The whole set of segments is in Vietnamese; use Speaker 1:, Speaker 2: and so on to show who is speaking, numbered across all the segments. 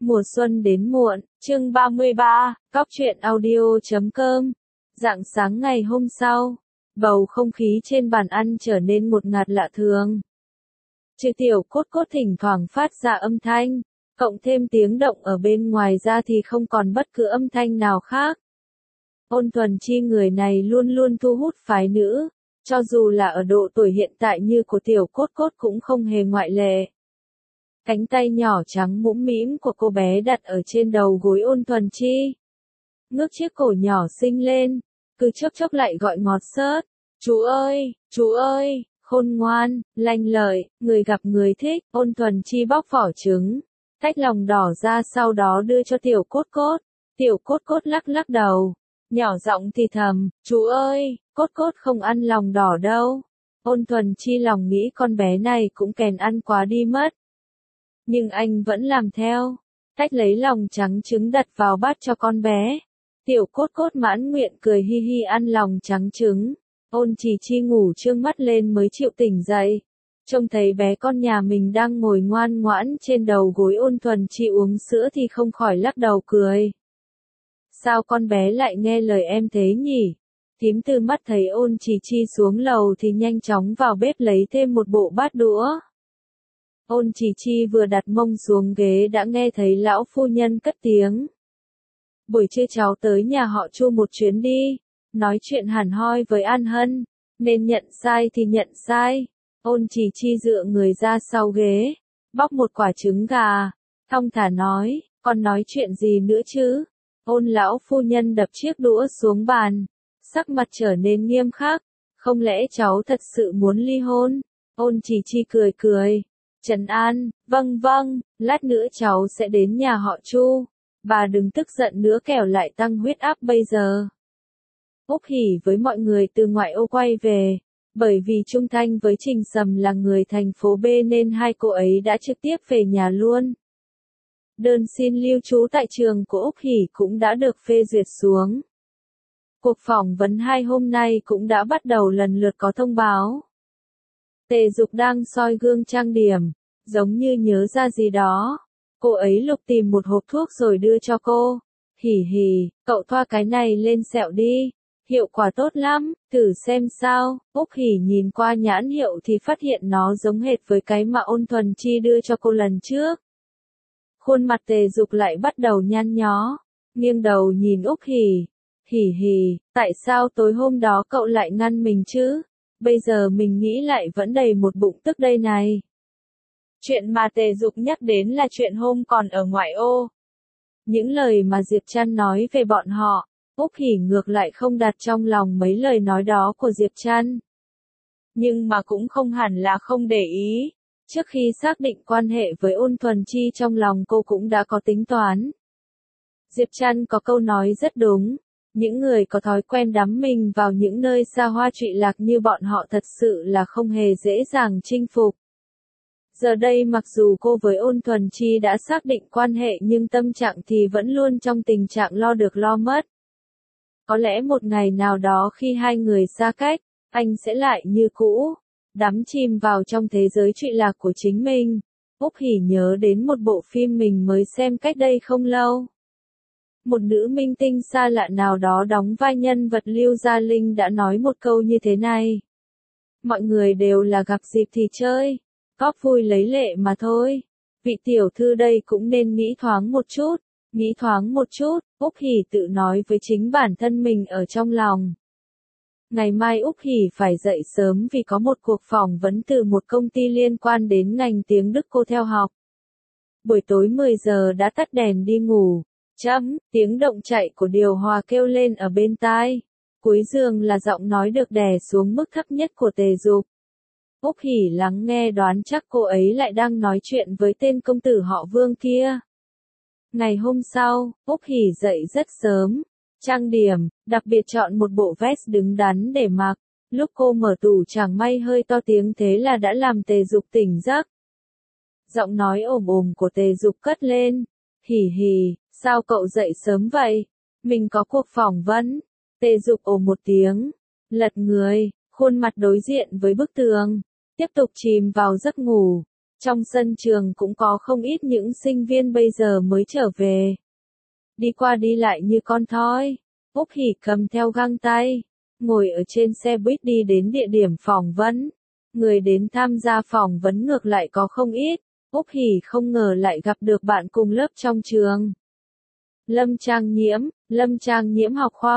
Speaker 1: Mùa xuân đến muộn, chương 33, Cóc truyện audio.com. Rạng sáng ngày hôm sau, bầu không khí trên bàn ăn trở nên ngột ngạt lạ thường. Trừ tiểu cốt cốt thỉnh thoảng phát ra âm thanh, cộng thêm tiếng động ở bên ngoài ra thì không còn bất cứ âm thanh nào khác. Ôn Thuần Chi người này luôn luôn thu hút phái nữ, cho dù là ở độ tuổi hiện tại như của tiểu cốt cốt cũng không hề ngoại lệ. Cánh tay nhỏ trắng mũm mĩm của cô bé đặt ở trên đầu gối Ôn Thuần Chi. Ngước chiếc cổ nhỏ xinh lên, cứ chốc chốc lại gọi ngọt xớt. Chú ơi, khôn ngoan, lanh lợi, người gặp người thích. Ôn Thuần Chi bóc vỏ trứng, tách lòng đỏ ra sau đó đưa cho tiểu cốt cốt. Tiểu cốt cốt lắc lắc đầu, nhỏ giọng thì thầm, chú ơi, cốt cốt không ăn lòng đỏ đâu. Ôn Thuần Chi lòng nghĩ con bé này cũng kèn ăn quá đi mất. Nhưng anh vẫn làm theo, tách lấy lòng trắng trứng đặt vào bát cho con bé. Tiểu cốt cốt mãn nguyện cười hi hi ăn lòng trắng trứng. Ôn Chỉ Chi ngủ trương mắt lên mới chịu tỉnh dậy. Trông thấy bé con nhà mình đang ngồi ngoan ngoãn trên đầu gối Ôn Thuần Chi uống sữa thì không khỏi lắc đầu cười. Sao con bé lại nghe lời em thế nhỉ? Thím Tư mắt thấy Ôn Chỉ Chi xuống lầu thì nhanh chóng vào bếp lấy thêm một bộ bát đũa. Ôn Chỉ Chi vừa đặt mông xuống ghế đã nghe thấy lão phu nhân cất tiếng. Buổi trưa cháu tới nhà họ Chu một chuyến đi, nói chuyện hẳn hoi với An Hân, nên nhận sai thì nhận sai. Ôn Chỉ Chi dựa người ra sau ghế, bóc một quả trứng gà, thong thả nói, con nói chuyện gì nữa chứ? Ôn lão phu nhân đập chiếc đũa xuống bàn, sắc mặt trở nên nghiêm khắc, không lẽ cháu thật sự muốn ly hôn? Ôn Chỉ Chi cười cười. Trấn an, vâng, lát nữa cháu sẽ đến nhà họ Chu. Bà đừng tức giận nữa kẻo lại tăng huyết áp bây giờ. Úc Hỉ với mọi người từ ngoại ô quay về, bởi vì Trung Thanh với Trình Sầm là người thành phố B nên hai cô ấy đã trực tiếp về nhà luôn. Đơn xin lưu trú tại trường của Úc Hỉ cũng đã được phê duyệt xuống. Cuộc phỏng vấn 2 hôm nay cũng đã bắt đầu lần lượt có thông báo. Tề Dục đang soi gương trang điểm, giống như nhớ ra gì đó. Cô ấy lục tìm một hộp thuốc rồi đưa cho cô. Hỉ hỉ, cậu thoa cái này lên sẹo đi. Hiệu quả tốt lắm, thử xem sao. Úc Hỉ nhìn qua nhãn hiệu thì phát hiện nó giống hệt với cái mà Ôn Thuần Chi đưa cho cô lần trước. Khuôn mặt Tề Dục lại bắt đầu nhăn nhó, nghiêng đầu nhìn Úc Hỉ. Hỉ hỉ, tại sao tối hôm đó cậu lại ngăn mình chứ? Bây giờ mình nghĩ lại vẫn đầy một bụng tức đây này. Chuyện mà Tề Dục nhắc đến là chuyện hôm còn ở ngoại ô. Những lời mà Diệp Trăn nói về bọn họ, Úc Hỉ ngược lại không đặt trong lòng mấy lời nói đó của Diệp Trăn. Nhưng mà cũng không hẳn là không để ý. Trước khi xác định quan hệ với Ôn Thuần Chi trong lòng cô cũng đã có tính toán. Diệp Trăn có câu nói rất đúng. Những người có thói quen đắm mình vào những nơi xa hoa trụy lạc như bọn họ thật sự là không hề dễ dàng chinh phục. Giờ đây mặc dù cô với Ôn Thuần Chi đã xác định quan hệ nhưng tâm trạng thì vẫn luôn trong tình trạng lo được lo mất. Có lẽ một ngày nào đó khi hai người xa cách, anh sẽ lại như cũ, đắm chìm vào trong thế giới trụy lạc của chính mình. Úc Hỉ nhớ đến một bộ phim mình mới xem cách đây không lâu. Một nữ minh tinh xa lạ nào đó đóng vai nhân vật Lưu Gia Linh đã nói một câu như thế này. Mọi người đều là gặp dịp thì chơi, góp vui lấy lệ mà thôi. Vị tiểu thư đây cũng nên nghĩ thoáng một chút, Úc Hỉ tự nói với chính bản thân mình ở trong lòng. Ngày mai Úc Hỉ phải dậy sớm vì có một cuộc phỏng vấn từ một công ty liên quan đến ngành tiếng Đức cô theo học. Buổi tối 10 giờ đã tắt đèn đi ngủ. Tiếng động chạy của điều hòa kêu lên ở bên tai. Cuối giường là giọng nói được đè xuống mức thấp nhất của Tề Dục. Úc Hỉ lắng nghe đoán chắc cô ấy lại đang nói chuyện với tên công tử họ Vương kia. Ngày hôm sau, Úc Hỉ dậy rất sớm, trang điểm, đặc biệt chọn một bộ vest đứng đắn để mặc. Lúc cô mở tủ chẳng may hơi to tiếng thế là đã làm Tề Dục tỉnh giấc. Giọng nói ồm ồm của Tề Dục cất lên. Hỉ hỉ, sao cậu dậy sớm vậy? Mình có cuộc phỏng vấn. Tề Dục ồ một tiếng, lật người, khuôn mặt đối diện với bức tường, tiếp tục chìm vào giấc ngủ. Trong sân trường cũng có không ít những sinh viên bây giờ mới trở về. Đi qua đi lại như con thoi. Úc Hỷ cầm theo găng tay, ngồi ở trên xe buýt đi đến địa điểm phỏng vấn. Người đến tham gia phỏng vấn ngược lại có không ít. Úc Hỷ không ngờ lại gặp được bạn cùng lớp trong trường. Lâm Trang Nhiễm học khoa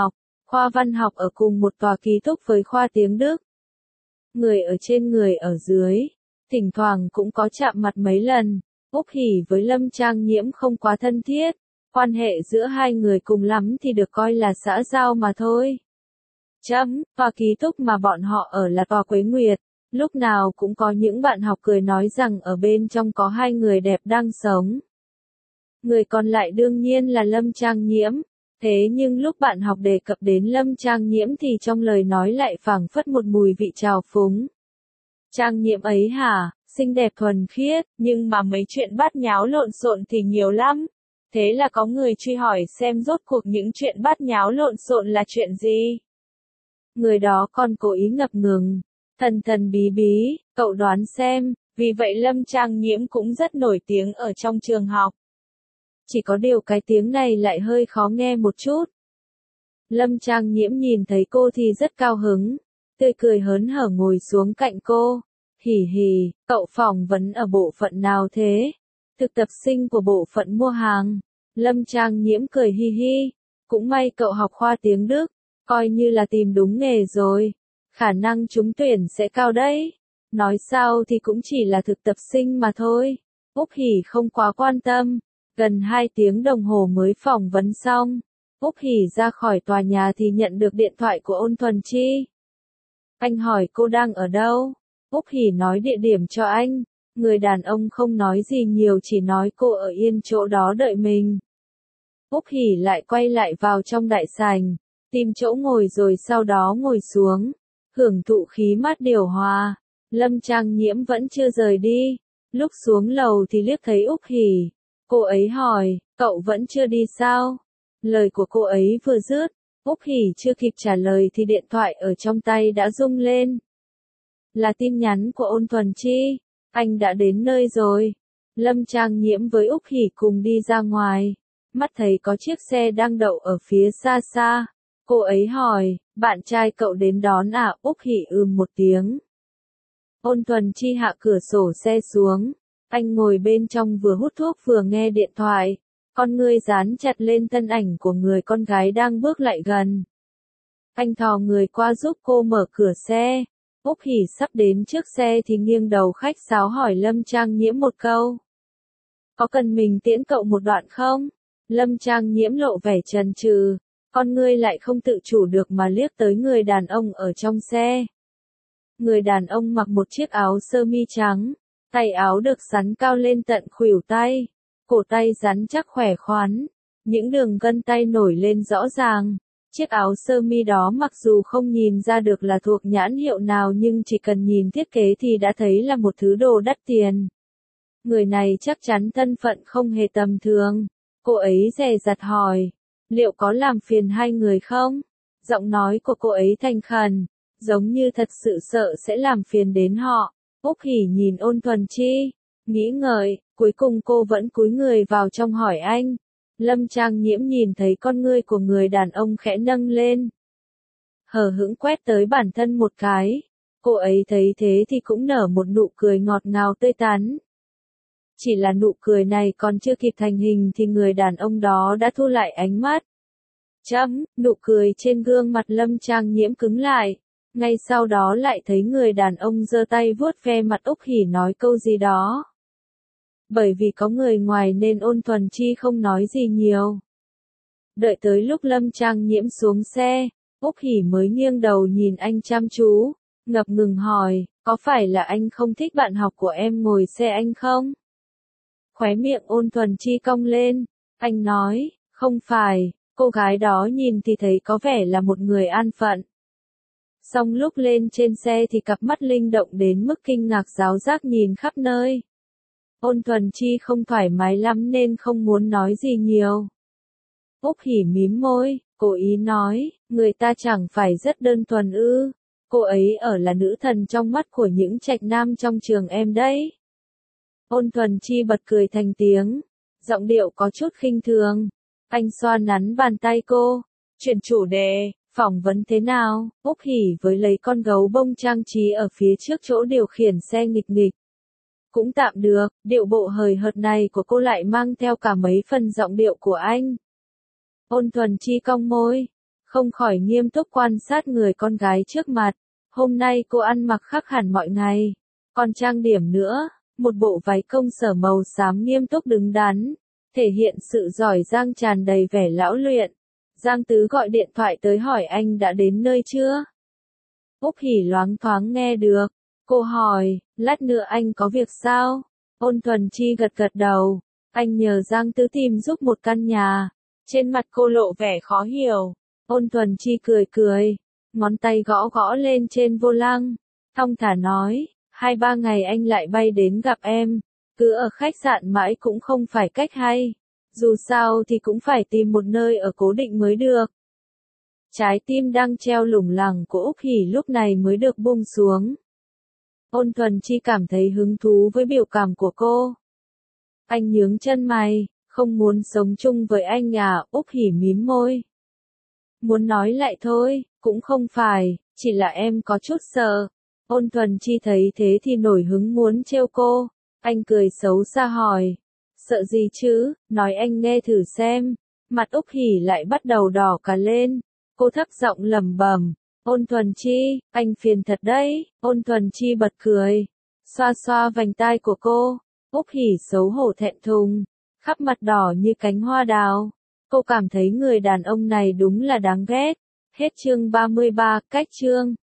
Speaker 1: văn học ở cùng một tòa ký túc với khoa tiếng Đức. Người ở trên người ở dưới, thỉnh thoảng cũng có chạm mặt mấy lần. Úc Hỷ với Lâm Trang Nhiễm không quá thân thiết, quan hệ giữa hai người cùng lắm thì được coi là xã giao mà thôi. Tòa ký túc mà bọn họ ở là tòa Quế Nguyệt, lúc nào cũng có những bạn học cười nói rằng ở bên trong có hai người đẹp đang sống. Người còn lại đương nhiên là Lâm Trang Nhiễm, thế nhưng lúc bạn học đề cập đến Lâm Trang Nhiễm thì trong lời nói lại phảng phất một mùi vị trào phúng. Trang Nhiễm ấy hả, xinh đẹp thuần khiết, nhưng mà mấy chuyện bát nháo lộn xộn thì nhiều lắm. Thế là có người truy hỏi xem rốt cuộc những chuyện bát nháo lộn xộn là chuyện gì. Người đó còn cố ý ngập ngừng, thần bí bí, cậu đoán xem, vì vậy Lâm Trang Nhiễm cũng rất nổi tiếng ở trong trường học. Chỉ có điều cái tiếng này lại hơi khó nghe một chút. Lâm Trang Nhiễm nhìn thấy cô thì rất cao hứng, tươi cười hớn hở ngồi xuống cạnh cô. Hỉ hỉ, cậu phỏng vấn ở bộ phận nào thế? Thực tập sinh của bộ phận mua hàng. Lâm Trang Nhiễm cười hi hi. Cũng may cậu học khoa tiếng Đức, coi như là tìm đúng nghề rồi. Khả năng trúng tuyển sẽ cao đấy. Nói sao thì cũng chỉ là thực tập sinh mà thôi. Úc Hỷ không quá quan tâm. Gần 2 tiếng đồng hồ mới phỏng vấn xong. Úc Hỷ ra khỏi tòa nhà thì nhận được điện thoại của Ôn Thuần Chi. Anh hỏi cô đang ở đâu? Úc Hỷ nói địa điểm cho anh. Người đàn ông không nói gì nhiều, chỉ nói cô ở yên chỗ đó đợi mình. Úc Hỷ lại quay lại vào trong đại sảnh, tìm chỗ ngồi rồi sau đó ngồi xuống, hưởng thụ khí mát điều hòa. Lâm Trang Nhiễm vẫn chưa rời đi. Lúc xuống lầu thì liếc thấy Úc Hỷ. Cô ấy hỏi, cậu vẫn chưa đi sao? Lời của cô ấy vừa dứt, Úc Hỷ chưa kịp trả lời thì điện thoại ở trong tay đã rung lên. Là tin nhắn của Ôn Thuần Chi. Anh đã đến nơi rồi. Lâm Trang Nhiễm với Úc Hỷ cùng đi ra ngoài. Mắt thấy có chiếc xe đang đậu ở phía xa xa. Cô ấy hỏi, bạn trai cậu đến đón à? Úc Hỷ một tiếng. Ôn Thuần Chi hạ cửa sổ xe xuống. Anh ngồi bên trong vừa hút thuốc vừa nghe điện thoại. Con ngươi dán chặt lên thân ảnh của người con gái đang bước lại gần. Anh thò người qua giúp cô mở cửa xe. Úc Hỷ sắp đến trước xe thì nghiêng đầu khách sáo hỏi Lâm Trang Nhiễm một câu. Có cần mình tiễn cậu một đoạn không? Lâm Trang Nhiễm lộ vẻ chần chừ, con ngươi lại không tự chủ được mà liếc tới người đàn ông ở trong xe. Người đàn ông mặc một chiếc áo sơ mi trắng, tay áo được xắn cao lên tận khuỷu tay, cổ tay rắn chắc khỏe khoắn, những đường gân tay nổi lên rõ ràng. Chiếc áo sơ mi đó mặc dù không nhìn ra được là thuộc nhãn hiệu nào nhưng chỉ cần nhìn thiết kế thì đã thấy là một thứ đồ đắt tiền. Người này chắc chắn thân phận không hề tầm thường. Cô ấy dè dặt hỏi, liệu có làm phiền hai người không? Giọng nói của cô ấy thành khẩn, giống như thật sự sợ sẽ làm phiền đến họ. Úc Hỷ nhìn Ôn Thuần Chi, nghĩ ngợi, cuối cùng cô vẫn cúi người vào trong hỏi anh. Lâm Trang Nhiễm nhìn thấy con ngươi của người đàn ông khẽ nâng lên. Hờ hững quét tới bản thân một cái. Cô ấy thấy thế thì cũng nở một nụ cười ngọt ngào tươi tắn. Chỉ là nụ cười này còn chưa kịp thành hình thì người đàn ông đó đã thu lại ánh mắt. Nụ cười trên gương mặt Lâm Trang Nhiễm cứng lại. Ngay sau đó lại thấy người đàn ông giơ tay vuốt ve mặt Úc Hỷ nói câu gì đó. Bởi vì có người ngoài nên Ôn Thuần Chi không nói gì nhiều. Đợi tới lúc Lâm Trang Nhiễm xuống xe, Úc Hỷ mới nghiêng đầu nhìn anh chăm chú, ngập ngừng hỏi, có phải là anh không thích bạn học của em ngồi xe anh không? Khóe miệng Ôn Thuần Chi cong lên, anh nói, không phải, cô gái đó nhìn thì thấy có vẻ là một người an phận. Xong lúc lên trên xe thì cặp mắt linh động đến mức kinh ngạc giáo giác nhìn khắp nơi. Ôn Thuần Chi không thoải mái lắm nên không muốn nói gì nhiều. Úc Hỷ mím môi, cố ý nói, người ta chẳng phải rất đơn thuần ư, cô ấy ở là nữ thần trong mắt của những trạch nam trong trường em đấy. Ôn Thuần Chi bật cười thành tiếng, giọng điệu có chút khinh thường. Anh xoa nắn bàn tay cô, chuyển chủ đề, phỏng vấn thế nào? Úc Hỉ với lấy con gấu bông trang trí ở phía trước chỗ điều khiển xe nghịch nghịch. Cũng tạm được, điệu bộ hời hợt này của cô lại mang theo cả mấy phần giọng điệu của anh. Ôn Thuần Chi cong môi, không khỏi nghiêm túc quan sát người con gái trước mặt. Hôm nay cô ăn mặc khác hẳn mọi ngày, còn trang điểm nữa, một bộ váy công sở màu xám nghiêm túc đứng đắn, thể hiện sự giỏi giang tràn đầy vẻ lão luyện. Giang Tứ gọi điện thoại tới hỏi anh đã đến nơi chưa? Úc Hỉ loáng thoáng nghe được, cô hỏi, lát nữa anh có việc sao? Ôn Thuần Chi gật gật đầu, anh nhờ Giang Tứ tìm giúp một căn nhà. Trên mặt cô lộ vẻ khó hiểu. Ôn Thuần Chi cười cười, ngón tay gõ gõ lên trên vô lăng, thong thả nói, 2-3 ngày anh lại bay đến gặp em, cứ ở khách sạn mãi cũng không phải cách hay, dù sao thì cũng phải tìm một nơi ở cố định mới được. Trái tim đang treo lủng lẳng của Úc Hỉ lúc này mới được buông xuống. Ôn Thuần Chi cảm thấy hứng thú với biểu cảm của cô. Anh nhướng chân mày, không muốn sống chung với anh à? Úc Hỉ mím môi. Muốn nói lại thôi, cũng không phải, chỉ là em có chút sợ. Ôn Thuần Chi thấy thế thì nổi hứng muốn trêu cô. Anh cười xấu xa hỏi, sợ gì chứ, nói anh nghe thử xem. Mặt Úc Hỉ lại bắt đầu đỏ cả lên. Cô thấp giọng lẩm bẩm, Ôn Thuần Chi, anh phiền thật đấy. Ôn Thuần Chi bật cười, xoa xoa vành tai của cô. Úc Hỉ xấu hổ thẹn thùng, khắp mặt đỏ như cánh hoa đào. Cô cảm thấy người đàn ông này đúng là đáng ghét. Hết chương 33, cách chương.